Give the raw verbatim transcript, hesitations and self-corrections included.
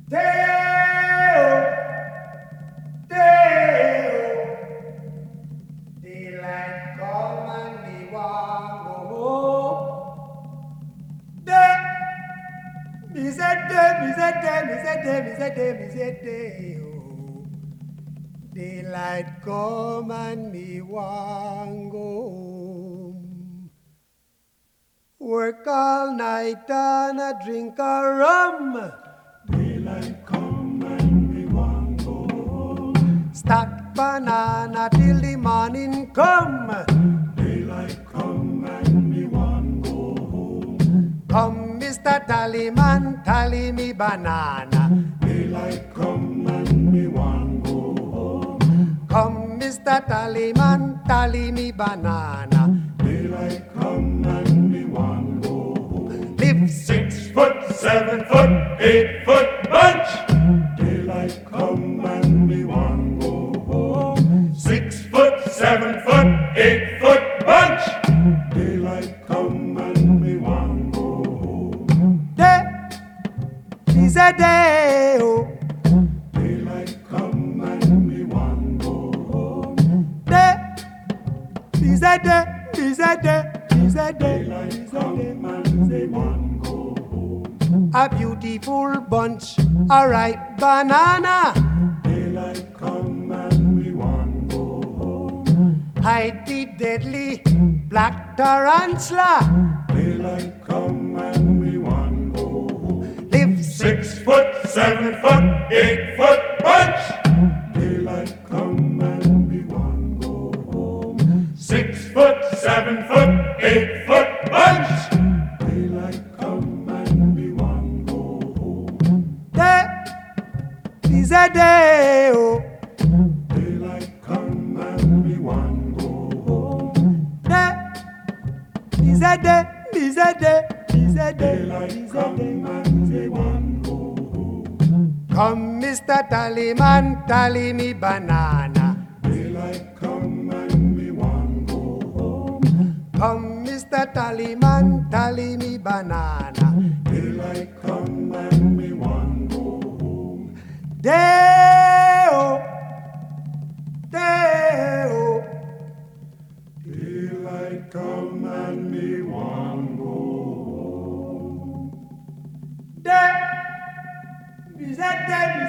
Day-o, day-o, daylight come and me want go home. Day, me say day, me say day, me say day, me say day, me say day-o. Daylight come and me want go home. Work all night and a drink a rum. Daylight come and we want go home. Stack banana till the morning come. Daylight come and we want go home. Come, Mister Tallyman, tally me banana. Daylight come and we want go home. Come, Mister Tallyman, tally me banana. Daylight come and we want go home. Live Six foot, seven foot, eight foot bunch. Daylight come and we want go home. Six foot, seven foot, eight foot bunch. Daylight come and we want go home. day, is a day, oh. Daylight come and we want go home. Day, is a day, is a day, is a day, Daylight is a come day. and we want go home. A beautiful bunch, a ripe banana. Daylight come and we want go home. Hide the deadly black tarantula. Daylight come and we want go home. Live Six foot, seven foot, eight foot bunch. Daylight come and we want go home. Six foot, seven foot, eight foot bunch. Daylight come and we want go home. day, is a day, oh. Daylight come and we want go home. Day, is a day, is a day, is a day, Daylight is a come day. and we want go home. Come, Mister Tallyman, tally me banana. Daylight come and we want go home. Come, Mister Tallyman, tally me banana. Daylight come and we want go home. Day, oh, day, oh. Daylight come and we want go home. Day, is a day,